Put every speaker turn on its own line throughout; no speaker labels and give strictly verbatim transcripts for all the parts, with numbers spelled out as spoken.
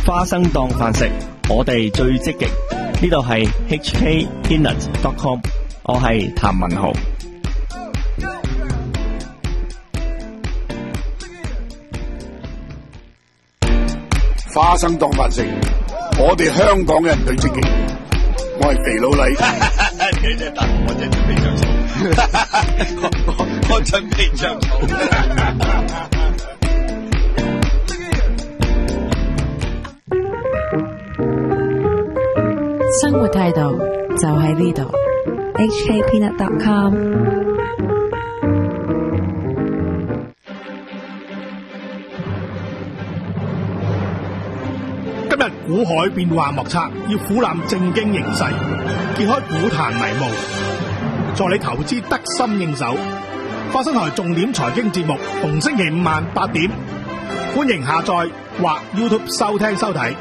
花生當飯食，我哋最積極。呢度係 H K Peanut dot com， 我係譚文豪。
花生當飯食，我哋香港人最積極。我係肥佬黎，
你真係答我真係準備着草，我我準備着草。
生活態度就喺呢度 ，H K Peanut dot com。
今日股海變幻莫測，要俯瞰正經形勢，揭開股壇迷霧，助你投資得心應手。花生台重點財經節目，逢星期五晚八點，歡迎下載或 YouTube 收聽收睇。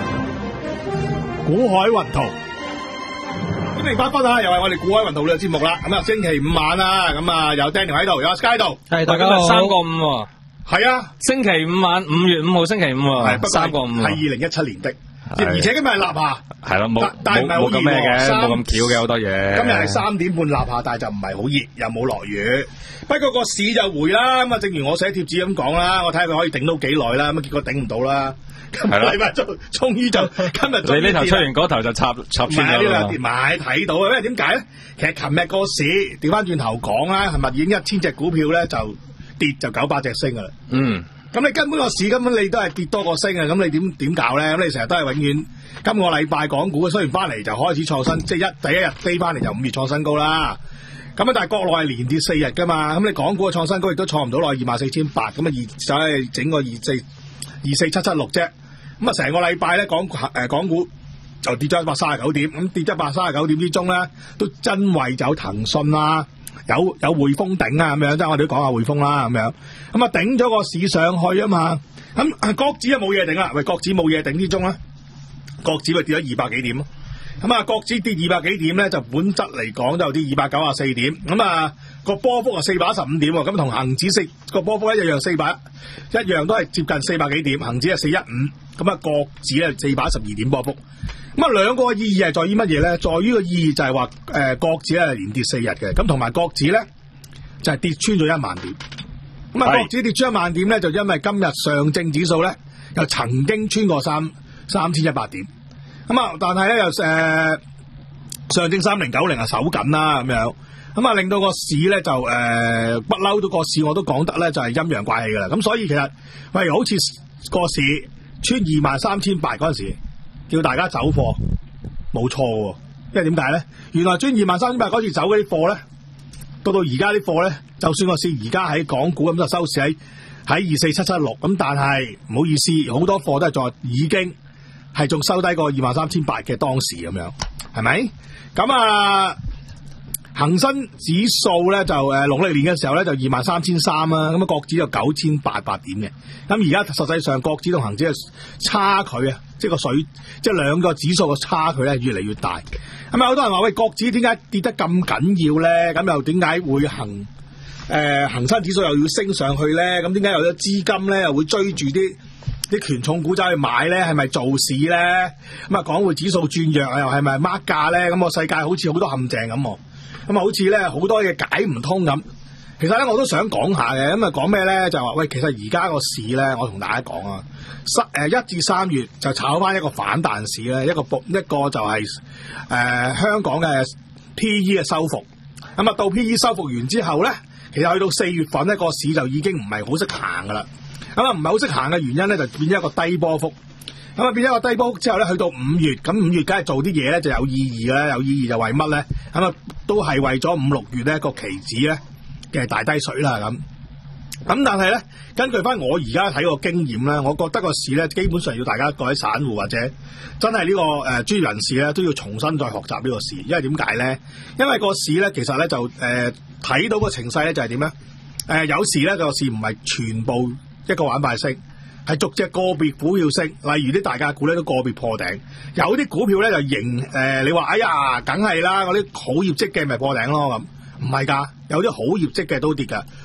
股海雲圖，歡迎翻返啊！又係我哋股海雲圖呢個節目啦。咁啊，星期五晚啦，咁啊有 Daniel 喺度，有 Sky 喺度，
係大家好。三個五喎，
係啊，
星期五晚五月五號星期五喎，三個五
係二零一七年的，而且今日係立夏，
係咯，冇
但係唔係好熱
咁咩嘅，冇咁巧嘅好多嘢。
今日係三點半立夏，但係就唔係好熱，又冇落雨。不過個市就回啦，咁啊，正如我寫貼紙咁講啦，我睇下佢可以頂到幾耐啦，咁結果頂唔到啦。今個禮拜就終於就今日，
你呢頭出完嗰頭就插插穿咗啦。
買睇到啊，因為點解咧？其實琴日個市調翻轉頭講啦，係咪已經一千隻股票咧就跌就九百隻升噶啦？嗯，咁你根本個市根本你都係跌多過升啊，咁你點點搞咧？咁你成日都係永遠今個禮拜港股雖然翻嚟就開始創新，即係一第一日飛翻嚟就五月創新高啦。咁啊，但係國內係連跌四日噶嘛，咁你港股嘅創新高亦都創唔到落二萬四千八，咁啊二就係整個二四二四七七六啫。咁啊，成個禮拜咧，港誒港股就跌咗一百三十九點，咁跌咗一百三十九點之中咧，都真為有騰訊啦，有有匯豐頂啊咁樣，即係我哋都講下匯豐啦咁樣，咁啊頂咗個市上去啊嘛，咁國指啊冇嘢頂啦，喂，國指冇嘢頂之中咧，國指咪跌咗二百幾點咯，咁啊國指跌二百幾點咧，就本質嚟講就有啲二百九十四點，咁啊個波幅啊四百一十五點喎，咁同恒指四個波幅一樣四百一樣都係接近四百幾點，恒指係四一五。咁啊，國指咧四百一十二點波幅，咁啊兩個意義係在於乜嘢咧？在於個意義就係話誒國指咧係連跌四日嘅，咁同埋國指咧就係、是、跌穿咗一萬點。咁啊國指跌穿一萬點咧，就因為今日上證指數咧又曾經穿過三三千一百點，咁啊但係咧又誒、呃、上證三零九零啊守緊啦咁樣，咁啊令到個市咧就誒不嬲都個市我都講得咧就係陰陽怪氣噶啦，咁所以其實喂好似個市穿二萬三千八嗰陣時，叫大家走貨，冇錯喎。因為點解咧？原來穿二萬三千八嗰次走嗰啲貨咧，到到而家啲貨咧，就算個市而家喺港股咁就收市喺喺二四七七六，咁但係唔好意思，好多貨都係在已經係仲收低過二萬三千八嘅當時咁樣，係咪？咁啊，恒生指數咧就誒農曆年嘅時候咧就二萬三千三啦，咁啊國指就九千八百點嘅。咁而家實際上國指同恒指嘅差距啊，即係個水，即係兩個指數嘅差距咧越嚟越大。咁啊好多人話喂，國指點解跌得咁緊要咧？咁又點解會恒誒恒生指數又要升上去咧？咁點解有咗資金咧又會追住啲啲權重股走去買咧？係咪做市咧？咁啊港匯指數轉弱又係咪孖價咧？咁個世界好似好多陷阱咁。咁啊，好似咧好多嘢解唔通咁。其實咧，我都想講下嘅。咁啊，講咩咧？就話喂，其實而家個市咧，我同大家講啊，三誒一至三月就炒翻一個反彈市咧，一個一個就係、是、誒、呃、香港嘅 P E 嘅收復。咁啊，到 P E 收復完之後咧，其實去到四月份呢個市就已經唔係好識行噶啦。咁啊，唔係好識行嘅原因咧，就變咗一個低波幅。咁啊，變咗個低波幅之後咧，去到五月，咁五月梗係做啲嘢咧就有意義啦。有意義就為乜咧？咁啊，都係為咗五六月咧個期指咧嘅大低水啦咁。咁但係咧，根據翻我而家睇個經驗咧，我覺得個市咧基本上要大家各位散戶或者真係呢、這個誒專業人士咧都要重新再學習呢個市，因為點解咧？因為個市咧其實咧就誒睇、呃、到個情勢咧就係點咧？誒、呃、有時咧個市唔係全部一個板塊升。係逐隻個別股票升，例如啲大價股咧都個別破頂，有啲股票咧就仍誒、呃，你話哎呀，梗係啦，嗰啲好業績嘅咪破頂咯咁，唔係噶，有啲好業績嘅都跌噶，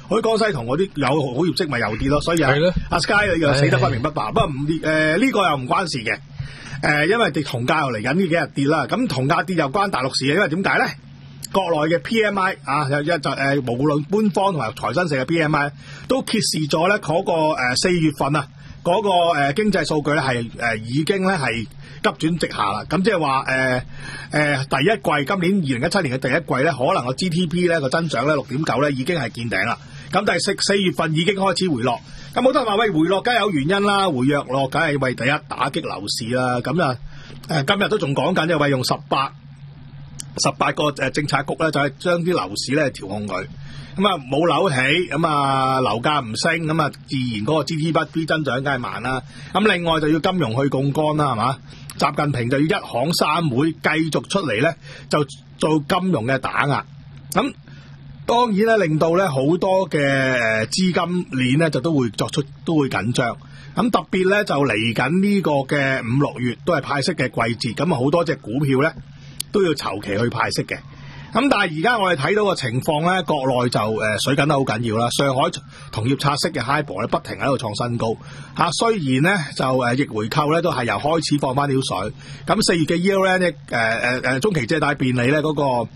好似江西銅嗰啲有好業績咪又跌咯，所以啊阿 Sky 又死得不明不白。不過唔跌誒呢個又唔關事嘅，誒、呃、因為跌銅價又嚟緊呢幾日跌啦，咁銅價跌又關大陸事嘅，因為點解咧？國內嘅 P M I 啊，有一就誒無論官方同埋財新社嘅 P M I 都揭示咗咧嗰個誒四月份啊嗰、那個誒、呃、經濟數據咧係誒已經咧係急轉直下啦。咁即係話誒誒第一季今年二零一七年嘅第一季咧，可能個 G D P 咧個增長咧六點九咧已經係見頂啦。咁第四四月份已經開始回落。咁好多人話喂，回落梗係有原因啦，回弱落梗係為第一打擊樓市啦。咁啊誒今日都仲講緊，即係為用十八。十八個誒政策局咧，就係將啲樓市咧調控佢，咁啊冇樓起，咁啊樓價唔升，咁啊自然嗰個 G D P 增長梗係慢啦。咁另外就要金融去槓桿啦，係嘛？習近平就要一行三會繼續出嚟咧，就做金融嘅打壓。咁當然咧，令到咧好多嘅誒資金鏈咧就都會作出都會緊張。咁特別咧就嚟緊呢個嘅五六月都係派息嘅季節，咁啊好多隻股票咧都要籌期去派息嘅。咁但係而家我哋睇到個情況咧，國內就誒、呃、水緊得好緊要啦。上海同業拆息嘅 HIBOR 咧不停喺度創新高嚇、啊，雖然咧就誒、呃、逆回購咧都係由開始放翻條水。咁四月嘅 E L N 咧誒誒誒中期借貸便利咧嗰、那個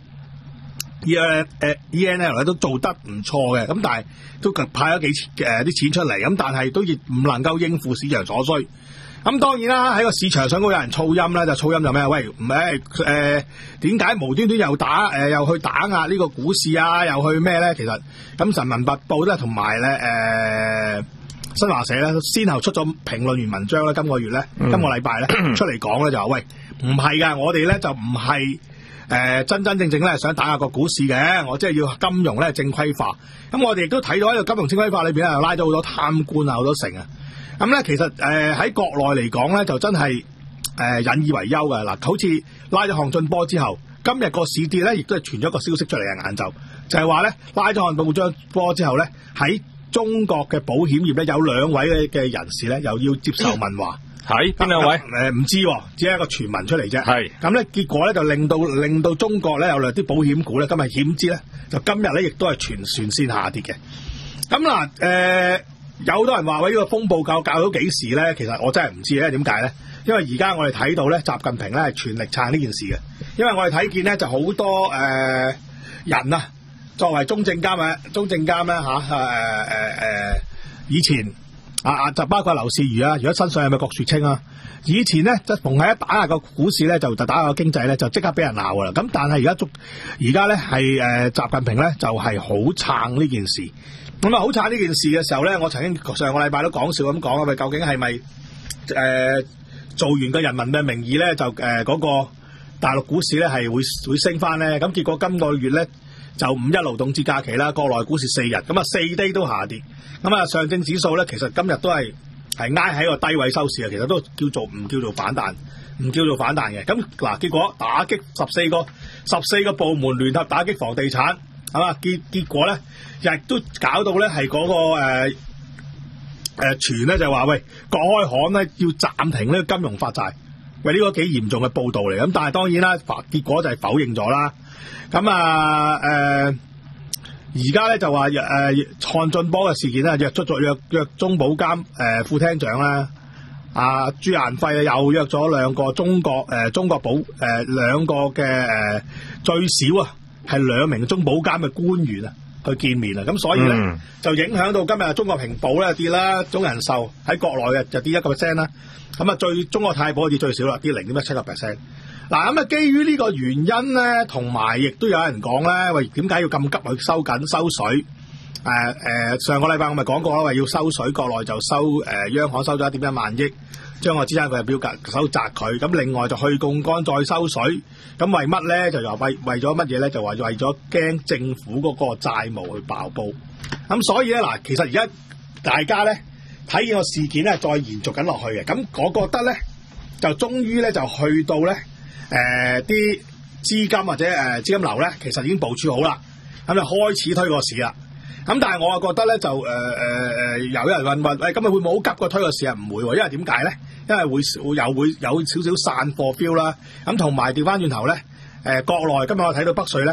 E L 誒 E N L 咧都做得唔錯嘅，咁但係都派咗幾誒啲、呃、錢出嚟，咁但係都亦唔能夠應付市場所需。咁當然啦，喺個市場上會有人噪音咧，就噪音就咩？喂，唔係誒點解無端端又打誒、呃、又去打壓呢個股市啊？又去咩咧？其實咁人民日報咧同埋咧誒新華社咧，先後出咗評論員文章咧，今個月咧，嗯、今個禮拜咧出嚟講咧就話喂，唔係㗎，我哋咧就唔係誒真真正正咧想打壓個股市嘅，我即係要金融咧正規化。咁我哋亦都睇到喺個金融正規化裏邊咧，又拉咗好多貪官啊，好多成啊。咁咧，其實誒喺、呃、國內嚟講咧，就真係誒、呃、引以為憂嘅嗱。好似拉咗項俊波之後，今日個市跌咧，亦都係傳咗個消息出嚟嘅晏晝，就係話咧拉咗項俊波之後咧，喺中國嘅保險業咧有兩位嘅人士咧，又要接受問話。
係邊兩位？誒唔、
呃、知，只係一個傳聞出嚟啫。係咁咧，結果咧就令到令到中國咧有兩啲保險股咧，今日險資咧就今日咧亦都係全線先下跌嘅。咁嗱誒。呃有好多人話喂，呢個風暴搞搞到幾時咧？其實我真係唔知咧，點解咧？因為而家我哋睇到咧，習近平咧係全力撐呢件事嘅。因為我哋睇見咧就好多誒、呃、人啊，作為中證監啊，中證監咧嚇誒誒誒，以前啊啊就包括劉士餘啊，如果身上有咪郭樹清啊，以前咧即係逢係一打下個股市咧，就就打下個經濟咧，就即刻俾人鬧噶啦。咁但係而家中而家咧係誒習近平咧就係好撐呢件事。咁啊，好慘呢件事嘅時候咧，我曾經上個禮拜都講笑咁講啊，咪究竟係咪誒做完個人民嘅名義咧，就誒嗰、呃那個大陸股市咧係會會升翻咧？咁結果今個月咧就五一勞動節假期啦，國內股市四日，咁啊四低都下跌。咁啊上證指數咧，其實今日都係係挨喺個低位收市啊，其實都叫做唔叫做反彈，唔叫做反彈嘅。咁嗱，結果打擊十四個十四個部門聯合打擊房地產。係嘛？結結果咧，亦都搞到咧係嗰個誒誒傳咧就話喂，國開行咧要暫停呢個金融發債，喂呢、這個幾嚴重嘅報導嚟。咁但係當然啦，結果就係否認咗啦。咁啊誒，而家咧就話誒項俊波嘅事件咧，約出咗約約中保監誒、呃、副廳長啦，阿、啊、朱雁輝又約咗兩個中國誒、呃、中國保誒、呃、兩個嘅誒、呃、最少啊。係兩名中保監嘅官員啊，去見面啊，咁所以咧、嗯、就影響到今日中國平保咧跌啦，中人壽喺國內嘅就跌一個 percent 啦，咁啊最中國太保跌最少啦，跌零點一七個 percent。嗱咁啊，基於呢個原因咧，同埋亦都有人講咧，喂點解要咁急去收緊收水？誒、呃、誒、呃，上個禮拜我咪講過啦，話要收水，國內就收誒、呃、央行收咗一點一萬億。將個資產佢嘅表格收窄佢，咁另外就去槓桿再收水，咁為乜咧？就又為為咗乜嘢咧？就話為咗驚政府嗰個債務去爆煲，咁所以咧嗱，其實而家大家咧睇見個事件咧再延續緊落去嘅，咁我覺得咧就終於咧就去到咧誒啲資金或者誒、呃、資金流咧，其實已經部署好啦，咁就開始推個市啦。咁但係我啊覺得咧就誒誒誒有人問問，喂今日會唔會好急個推個市啊？唔會喎，因為點解咧？因為會會有會有少少散貨 feel 啦。咁同埋調翻轉頭咧，誒、呃、國內今日我睇到北水咧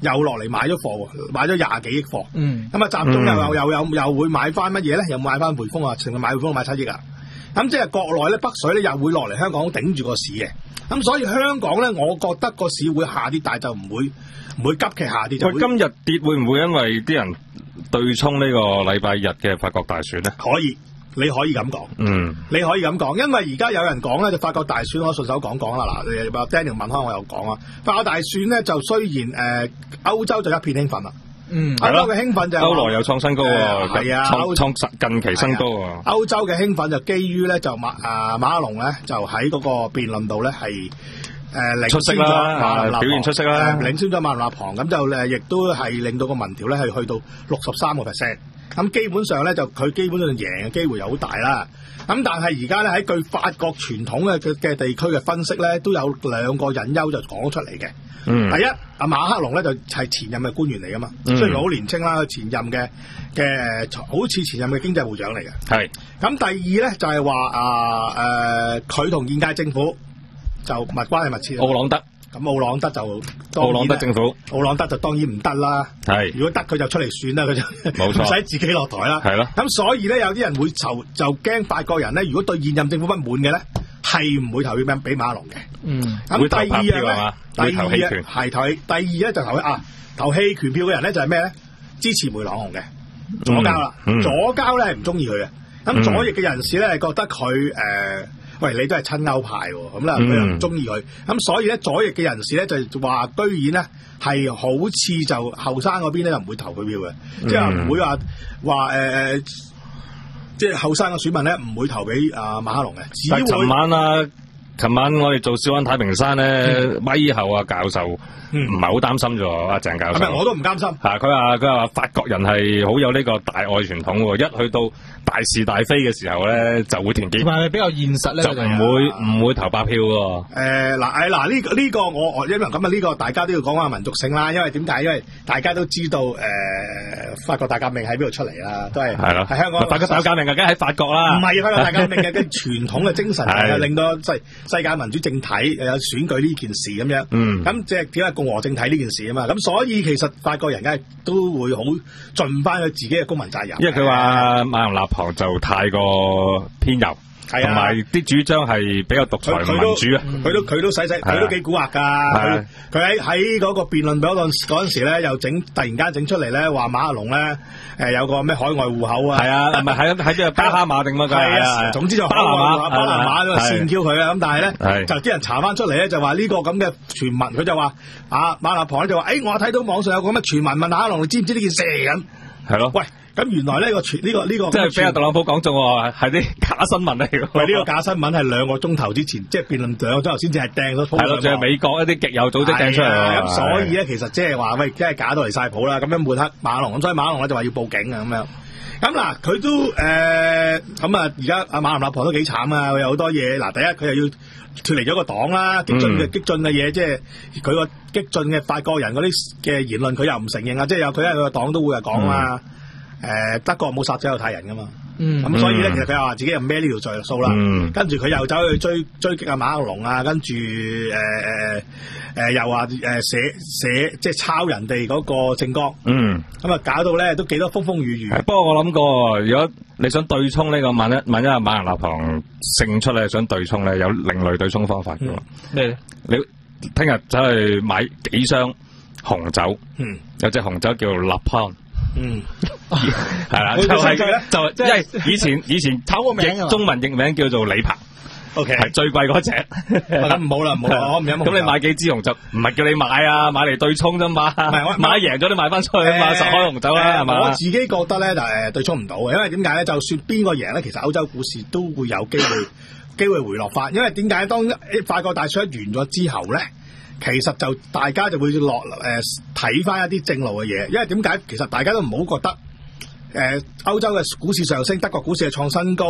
又落嚟買咗貨喎，買咗廿幾億貨。
嗯，
咁啊集中又又又又又會買翻乜嘢咧？又買翻匯豐啊，成日買匯豐買七億啊！咁即係國內咧北水咧又會落嚟香港頂住個市嘅。咁所以香港咧，我覺得個市會下跌，但係就唔會唔會急劇下跌。
喂，今日跌會唔會因為啲人對沖呢個禮拜日嘅法國大選咧？
可以。你可以咁講，
嗯，
你可以咁講，因為而家有人講咧，就法國大選，我順手講講啦。嗱，話 Daniel 問開，我又講啊。法國大選咧，就雖然誒歐、呃、洲就一片興奮啦，嗯，歐洲嘅興奮就係
歐羅又創新高喎，係、呃、啊，創創近期新高啊。歐
洲嘅興奮就基於咧就馬啊馬克龍咧就喺嗰個辯論度咧係誒領先咗馬林納旁，表現出色啦，呃、領先咗馬林納旁，咁就誒亦都係令到個民調咧係去到六十三個 percent。咁基本上咧就佢基本上贏嘅機會又好大啦。咁但係而家咧喺據法國傳統嘅嘅地區嘅分析咧，都有兩個隱憂就講出嚟嘅。嗯，第一，阿馬克龍咧就係前任嘅官員嚟噶嘛，嗯、雖然好年青啦，佢前任嘅嘅好似前任嘅經濟部長嚟嘅。係。咁第二咧就係話啊誒，佢、呃、同現屆政府就密關係密切。
奧朗德。
咁奧朗德就
奧朗德政府，
奧朗德就當然唔得啦。係，如果得佢就出嚟選啦，佢就冇錯，唔使自己落台啦。係咯。咁所以咧，有啲人會就就驚法國人咧，如果對現任政府不滿嘅咧，係唔會投票俾馬克龍嘅。嗯。咁第二樣咧，第二樣係投棄，第二咧就投啊投棄權票嘅人咧就係咩咧？支持梅朗雄嘅左膠啦，左膠咧係唔中意佢嘅。咁左翼嘅人士咧係覺得佢誒。呃喂，你都係親歐派喎，咁啦佢又唔中意佢，咁所以咧左翼嘅人士咧就話，居然咧係好似就後生嗰邊咧就唔會投佢票嘅，嗯、即係唔會話話誒，即係後生嘅選民咧唔會投俾阿馬克龍嘅。只會
尋晚啊，尋晚我哋做小安太平山咧，咪、嗯、後啊教授唔係好擔心咗阿鄭教授。係咪
我都唔擔心？
係佢話佢話法國人係好有呢個大愛傳統喎，一去到大是大非嘅時候咧，就會團結。
係咪比較現實咧？
就唔會唔會投白票喎。
誒嗱誒嗱呢個呢個我我因為咁啊呢個大家都要講下民族性啦，因為點解？因為大家都知道誒、呃、法國大革命喺邊度出嚟啦，都係係咯，喺香港。
法國大革命梗係喺法國啦。
唔係法國大革命嘅傳統嘅精神，令到世世界民主政體有選舉呢件事咁樣。嗯。咁即係點解共和政體呢件事啊嘛？咁所以其實法國人梗係都會好盡翻佢自己嘅公民責任。
因為佢話馬林納旁就太過偏右，同埋啲主張係比較獨裁民主啊！
佢都佢都使使，佢都幾蠱惑㗎。佢喺喺嗰個辯論嗰陣嗰陣時咧，又整突然間整出嚟咧，話馬克龍咧誒有個咩海外戶口啊？係
啊，唔係喺喺即係巴哈馬定乜㗎？係啊，
總之就巴拿馬，巴拿馬都係線挑佢啊！咁但係咧，就啲人查翻出嚟咧，就話呢個咁嘅傳聞，佢就話啊馬立旁咧就話，誒我睇到網上有個咩傳聞問馬克龍，你知唔知呢件事咁？係咯，喂。咁原來呢個傳呢個呢個
即係俾阿特朗普講中喎，係啲假新聞嚟嘅。
喂，呢個假新聞係兩個鐘頭之前，即係辯論兩個鐘頭先至係掟咗。
係咯，仲係美國一啲極右組織掟出嚟。
咁所以咧，其實即係話喂，真係假到嚟晒譜啦。咁樣抹黑馬龍，咁所以馬龍咧就話要報警啊咁樣。咁嗱，佢都誒咁啊，而家阿馬林納旁都幾慘啊！佢有好多嘢。嗱，第一佢又要脫離咗個黨啦，激進嘅、嗯、激進嘅嘢，即係佢個激進嘅法國人嗰啲嘅言論，佢又唔承認啊！即係有佢喺佢個黨都會係講啊。嗯誒、呃，德國冇殺咗猶太人噶嘛？嗯，咁所以咧，其實佢又話自己又孭呢條罪數啦。嗯，跟住佢又走去追追擊阿馬克龍啊，跟住誒誒誒，又話誒寫寫即係抄人哋嗰個政綱。嗯，咁啊搞到咧都幾多風風雨雨。
不過我諗過，如果你想對沖呢、這個萬一萬一阿馬林納旁勝出咧，想對沖咧，有另類對沖方法嘅。咩、嗯？你聽日走去買幾箱紅酒？嗯，有隻紅酒叫立潘。嗯，係啦，就係就即係以前以前炒個名，中文譯名叫做李鵬 ，OK，係最貴嗰隻。
咁唔好啦，唔好啦，我唔飲。
咁你買幾支紅酒？唔係叫你買啊，買嚟對沖啫嘛。唔係我買贏咗，你買翻出去啊嘛，十開紅酒啦，係嘛？
我自己覺得咧就誒對沖唔到嘅，因為點解咧？就算邊個贏咧，其實歐洲股市都會有機會機會回落翻。因為點解？當法國大選完咗之後咧？其實就大家就會落誒睇翻一啲正路嘅嘢，因為點解？其實大家都唔好覺得誒歐洲嘅股市上升，德國股市係創新高，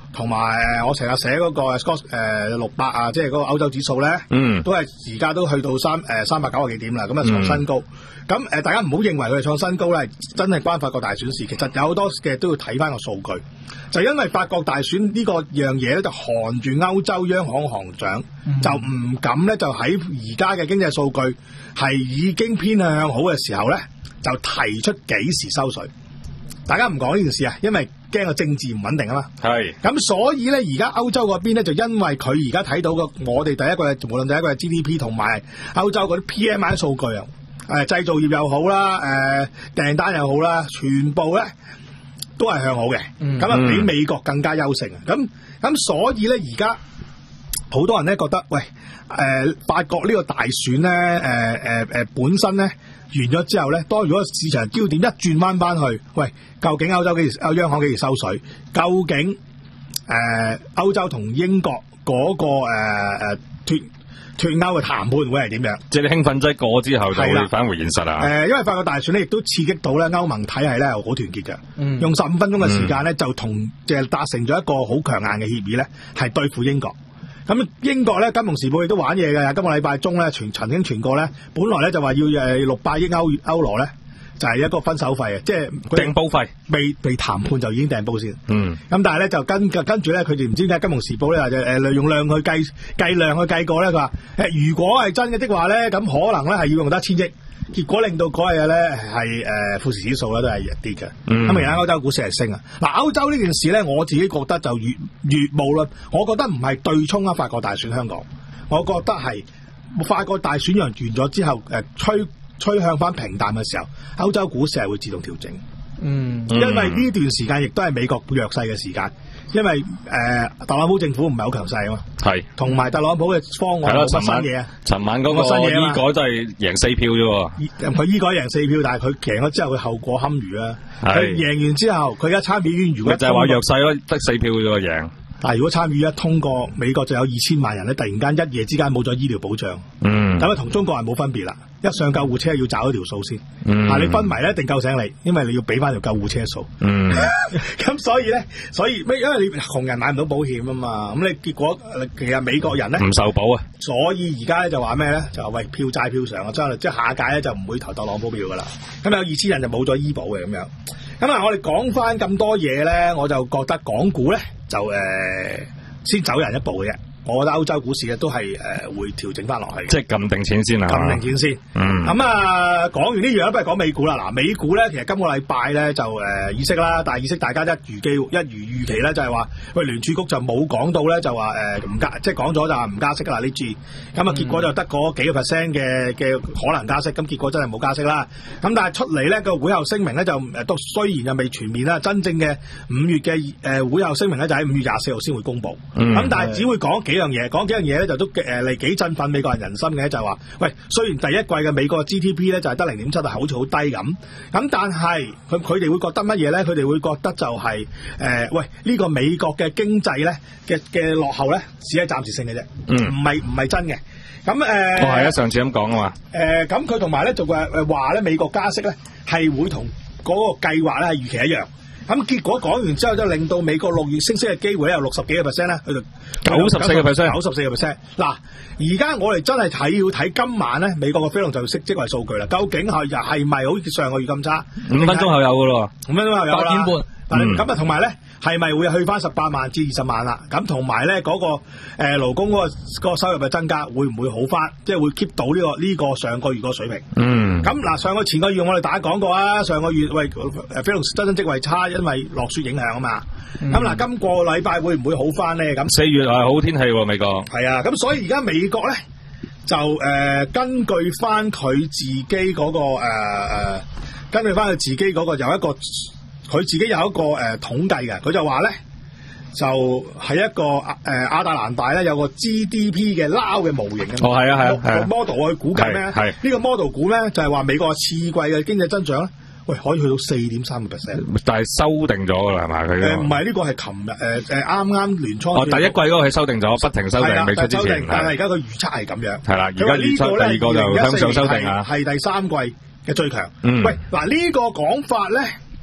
同埋我成日寫嗰個 Scott 誒六百啊，即係嗰個歐洲指數咧，
嗯，
都係而家都去到三誒三百九十幾點啦，咁啊創新高。咁、嗯、誒大家唔好認為佢係創新高咧，真係關法國大選事。其實有好多嘅都要睇翻個數據，就因為法國大選呢個樣嘢咧，就寒住歐洲央行行長、嗯、就唔敢咧，就喺而家嘅經濟數據係已經偏向好嘅時候咧，就提出幾時收水。大家唔講呢件事啊，因為驚個政治唔穩定啊嘛。係。咁所以咧，而家歐洲嗰邊咧，就因為佢而家睇到個我哋第一個無論第一個係 G D P 同埋歐洲嗰啲 P M I 數據啊，誒製造業又好啦，誒訂單又好啦，全部咧都係向好嘅。咁啊、嗯，比美國更加優勝啊。咁咁所以咧，而家好多人咧覺得，喂，誒、呃、法國呢個大選咧，誒誒誒本身咧完咗之後咧，當如果市場焦點一轉彎翻去，喂，究竟歐洲幾時歐央行幾時收水？究竟誒歐、呃、洲同英國嗰、那個誒誒脱脱歐嘅談判會係點樣？即係你興奮劑過之後就會返回現實啊！誒、呃，因為法國大選咧，亦都刺激到咧歐盟體系咧好團結嘅，嗯、用十五分鐘嘅時間咧、嗯、就同即係達成咗一個好強硬嘅協議咧，係對付英國。咁英國咧，金融時報亦都玩嘢嘅。今個禮拜中咧，傳曾經傳過咧，本來咧就話要誒六百億歐歐羅咧，就係、是、一個分手費啊，即係訂煲費，未未談判就已經訂煲先。嗯。咁但係咧就跟跟住咧，佢哋唔知點解金融時報咧就誒用量去計計量去計過咧，佢話誒如果係真嘅的話咧，咁可能咧係要用得一千億。結果令到嗰日咧係誒富時指數咧都係弱啲嘅，咁而家歐洲股市係升啊！嗱，歐洲呢件事咧，我自己覺得就越越無論，我覺得唔係對沖啊法國大選香港，我覺得係法國大選完咗之後，誒趨趨向翻平淡嘅時候，歐洲股市係會自動調整。嗯，因為呢段時間亦都係美國弱勢嘅時間。因為誒、呃、特朗普政府唔係好強勢啊嘛，係同埋特朗普嘅方案冇乜新嘢啊。尋晚嗰個新嘢醫改都係贏四票啫喎，佢醫改贏四票，但係佢贏咗之後佢後果堪虞啦。佢贏完之後，佢而家參議院如果就係話弱勢咯，得四票啫喎贏。但係如果參議一通過，美國就有二千萬人咧，突然間一夜之間冇咗醫療保障，嗯，咁啊同中國人冇分別啦。一上救護車要找一條數先，嗯，啊你昏迷咧一定救醒你，因為你要俾翻條救護車數，嗯，咁所以咧，所以咩？因為你窮人買唔到保險啊嘛，咁你結果其實美國人咧唔受保啊，所以而家咧就話咩咧？就話喂票債票償啊，將來即係下屆咧就唔會投特朗普票噶啦，咁有二千人就冇咗醫保嘅咁樣。咁啊，我哋講翻咁多嘢咧，我就覺得港股咧就誒、呃、先走人一步嘅啫。我覺得歐洲股市咧都係誒、呃、會調整翻落去，即係撳定錢先啊！撳定錢先。嗯。咁啊，講完呢樣不如講美股啦。嗱，美股咧其實今個禮拜咧就誒、呃、議息啦，但係議息大家一如機一如預期咧，就係話喂聯儲局就冇講到咧，就話誒唔加，即係講咗就話唔加息啦呢次。咁啊，結果就得嗰幾個 percent 嘅嘅可能加息，咁結果真係冇加息啦。咁但係出嚟咧個會後聲明咧就誒都雖然又未全面啦，真正嘅五月嘅誒、呃、會後聲明咧就喺五月廿四號先會公佈。咁、嗯、但係只會講幾樣嘢，講幾樣嘢咧就都誒嚟幾振奮美國人人心嘅，就係話喂，雖然第一季嘅美國嘅 G D P 咧就係得零點七，係好似好低咁，咁但係佢佢哋會覺得乜嘢咧？佢哋會覺得就係、是、誒、呃、喂呢、這個美國嘅經濟咧嘅嘅落後咧只係暫時性嘅啫，唔係唔係真嘅。咁誒，呃、哦係啊，上次咁講啊嘛。誒咁佢同埋咧就誒誒話咧美國加息咧係會同嗰個計劃咧係預期一樣。咁結果講完之後，就令到美國六月升息嘅機會咧有六十幾個 percent 咧，去到九十四個 percent， 九十四個 percent。嗱，而家我哋真係睇要睇今晚咧，美國嘅非農就業職位數據啦。究竟係又係咪好似上個月咁差？五分鐘後有噶咯，五分鐘後有啦。八點半。咁啊，同埋咧，係咪會去翻十八萬至二十萬啦？咁同埋咧，嗰個誒勞工嗰個個收入嘅增加，會唔會好翻？即係會 keep 到呢個呢個上個月個水平？嗯。咁嗱，上個前個月我哋大家講過啊，上個月喂誒非農真真職位差，因為落雪影響啊嘛。咁嗱、嗯，今個禮拜會唔會好翻咧？咁四月係好天氣喎，美國。係啊，咁所以而家美國咧就誒、呃、根據翻佢自己嗰、嗰個誒、呃、根據翻佢自己嗰個有一個。佢自己有一個誒、呃、統計嘅，佢就話咧，就係、是、一個誒、呃、亞特蘭大咧有個 G D P 嘅撈嘅模型嘅，哦係啊係啊 model 去估計咩？係呢個 model 估咧就係、是、話美國次季嘅經濟增長咧，喂可以去到四點三個 percent，但係修訂咗㗎啦係咪？佢誒唔係呢個係琴日誒誒啱啱年初哦第一季嗰個係修訂咗，不停修訂未出之前，但係而家佢預測係咁樣，係啦而家預測第二個就向上修訂啊，係第三季嘅最強。嗯、喂嗱呢、這個講法咧。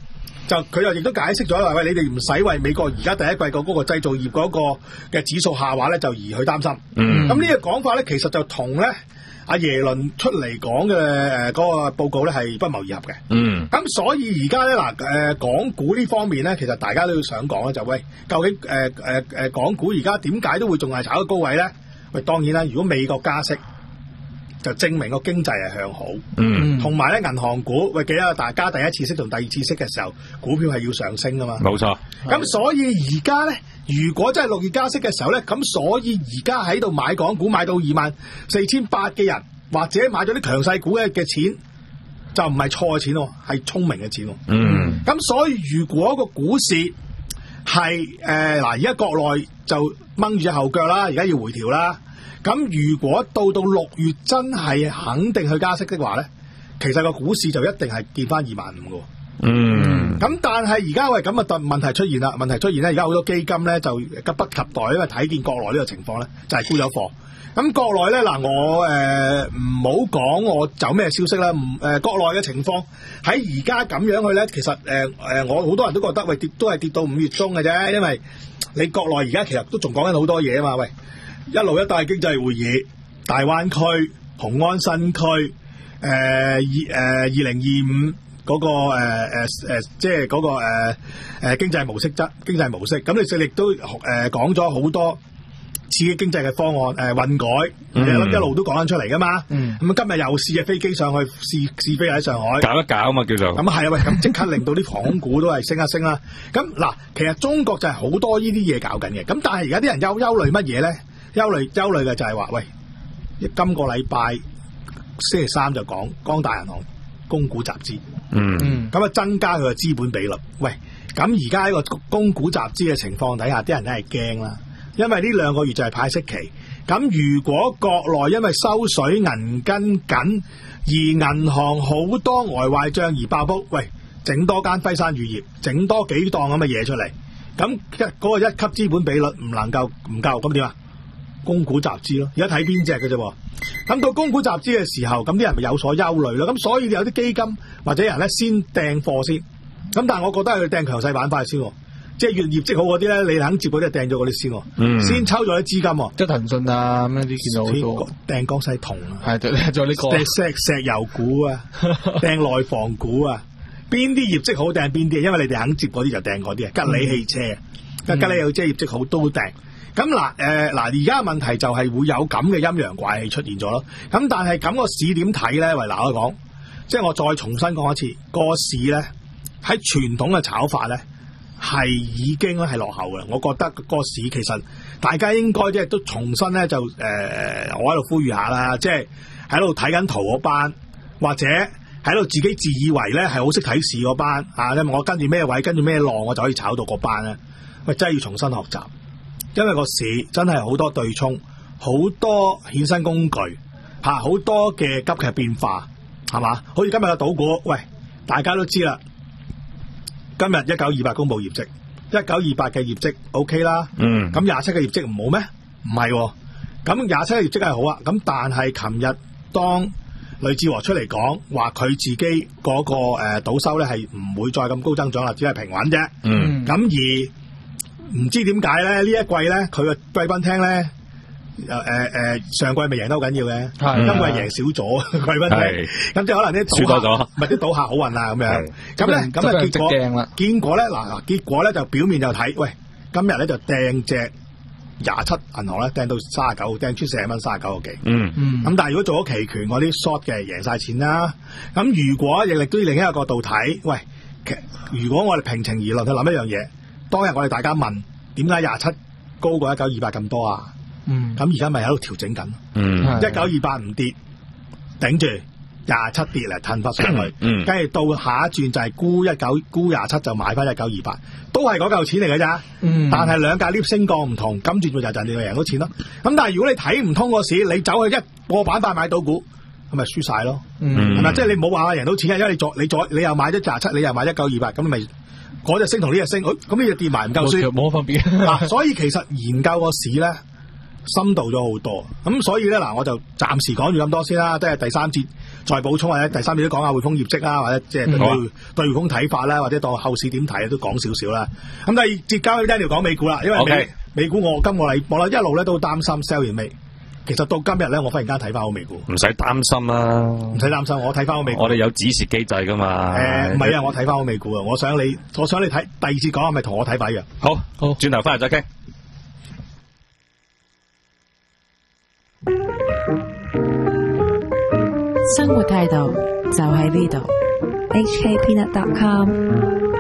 就佢又亦都解釋咗啦，喂，你哋唔使為美國而家第一季個嗰個製造業嗰個嘅指數下滑咧，就而去擔心。嗯，咁呢個講法咧，其實就同咧阿耶倫出嚟講嘅誒嗰個報告咧係不謀而合嘅。嗯，咁所以而家咧嗱誒港股呢方面咧，其實大家都要想講咧，就喂，究竟誒誒誒港股而家點解都會仲係炒到高位咧？喂，當然啦，如果美國加息，就證明個經濟係向好，嗯，同埋咧銀行股，喂，記得大家第一次息同第二次息嘅時候，股票係要上升噶嘛，
冇錯。
咁所以而家咧，如果真係六月加息嘅時候咧，咁所以而家喺度買港股買到二萬四千八嘅人，或者買咗啲強勢股嘅嘅錢，就唔係錯嘅錢喎，係聰明嘅錢喎。嗯，咁所以如果個股市係誒嗱，而家國內就掹住隻後腳啦，而家要回調啦。咁如果到到六月真係肯定去加息的話咧，其實個股市就一定係跌翻二萬五嘅。嗯。咁但係而家喂咁啊，問題出現啦，問題出現咧，而家好多基金咧就急不及待，因為睇見國內呢個情況咧，就係沽咗貨。咁國內咧嗱，我誒唔好講我走咩消息啦，唔誒、呃、國內嘅情況喺而家咁樣去咧，其實誒誒、呃、我好多人都覺得喂跌都係跌到五月中嘅啫，因為你國內而家其實都仲講緊好多嘢啊嘛，喂。一路一帶經濟會議、大灣區、雄安新區、誒二誒二零二五嗰個誒誒誒，即係嗰個誒誒、呃、經濟模式質經濟模式，咁你勢力都誒講咗好多刺激經濟嘅方案，誒、呃、混改，嗯、一路都講緊出嚟噶嘛。咁、嗯、今日又試隻飛機上去試試飛喺上海，
搞一搞啊嘛叫做。咁
係啊喂，咁即刻令到啲航空股都係升一升啦。咁嗱，其實中國就係好多呢啲嘢搞緊嘅，咁但係而家啲人憂憂慮乜嘢咧？憂慮憂慮嘅就係話，喂，今個禮拜星期三就講光大銀行供股集資，嗯，咁啊增加佢嘅資本比率。喂，咁而家喺個供股集資嘅情況底下，啲人都係驚啦，因為呢兩個月就係派息期。咁如果國內因為收水銀根緊，而銀行好多外壞賬而爆煲，喂，整多間輝山乳業，整多幾檔咁嘅嘢出嚟，咁一嗰個一級資本比率唔能夠唔夠，咁點啊？供股集資咯，而家睇邊隻嘅啫。咁到供股集資嘅時候，咁啲人咪有所憂慮咯。咁所以有啲基金或者人咧先掟貨先。咁但係我覺得係掟強勢板塊先，即係越業績好嗰啲咧，你肯接嗰啲掟咗嗰啲先，嗯、先抽咗啲資金。
即係騰訊啊，咁啲見到好多
掟江西銅啊，
係仲有呢個
掟石石油股啊，掟內房股啊，邊啲業績好掟邊啲？因為你哋肯接嗰啲就掟嗰啲啊，吉利汽車，嗯、吉利有即係業績好都掟。咁嗱，誒嗱，而家問題就係會有咁嘅陰陽怪氣出現咗咯。咁但係咁個市點睇咧？喂，嗱我講，即係我再重新講一次，個市咧喺傳統嘅炒法咧係已經咧係落後嘅。我覺得個市其實大家應該即係都重新咧就誒、呃，我喺度呼籲下啦，即係喺度睇緊圖嗰班，或者喺度自己自以為咧係好識睇市嗰班啊，因為我跟住咩位跟住咩浪，我就可以炒到嗰班咧。喂，真係要重新學習。因為個市真係好多對沖，好多衍生工具，吓好多嘅急劇變化，係嘛？好似今日嘅賭股，喂，大家都知啦。今日一九二八公布業績，一九二八嘅業績 OK 啦。嗯。咁廿七嘅業績唔好咩？唔係。咁廿七嘅業績係好啊。咁但係琴日當呂志和出嚟講話，佢自己嗰個誒賭收咧係唔會再咁高增長啦，只係平穩啫。嗯。咁而唔知點解咧？呢一季咧，佢嘅貴賓廳咧，誒誒誒，上季咪贏得好緊要嘅，今季贏少咗貴賓廳，咁即係可能啲賭客，唔係啲賭客好運啊咁樣。咁咧，咁啊結果，結果咧嗱嗱，結果咧就表面就睇，喂，今日咧就掟隻廿七銀行咧，掟到三十九，掟出四十蚊，三十九個幾。嗯嗯。咁但係如果做咗期權嗰啲 short 嘅，贏晒錢啦。咁如果亦亦都要另一個角度睇，喂，如果我哋平情而論去諗一樣嘢。當日我哋大家問點解廿七高過一九二八咁多啊？嗯，咁而家咪喺度調整緊。嗯，一九二八唔跌，頂住廿七跌嚟褪翻上去。嗯，跟住到下一轉就係沽一九沽廿七就買翻一九二八，都係嗰嚿錢嚟嘅咋。嗯，但係兩價 lift 升降唔同，跟住就就你就贏到錢咯。咁但係如果你睇唔通個市，你走去一個板塊買到股，咁咪輸晒咯。嗯，係咪？即係你冇話贏到錢，因為你再你再你又買咗廿七，你又買一九二八，咁咪。嗰隻升同呢隻升，咁呢隻跌埋唔夠輸，
冇分別。
嗱，所以其實研究個市咧深度咗好多，咁所以咧嗱，我就暫時講住咁多先啦，即係第三節再補充或者第三節都講下匯豐業績啦，或者即係對、
嗯、
對匯豐睇法啦，或者當後市點睇都講少少啦。咁第二節交俾 Daniel 講美股啦，因為美、
okay.
美股我今個禮我咧一路咧都擔心 sell 完未。其實到今日咧，我忽然間睇翻好美股，
唔使擔心啦，
唔使擔心，我睇翻好美股。
我哋有指示機制噶嘛。
誒，唔係啊，我睇翻好美股啊，我想你，我想你睇第二次講係咪同我睇法一樣？
好，好，轉頭翻嚟再傾。
生活態度就喺呢度。H K Peanut dot com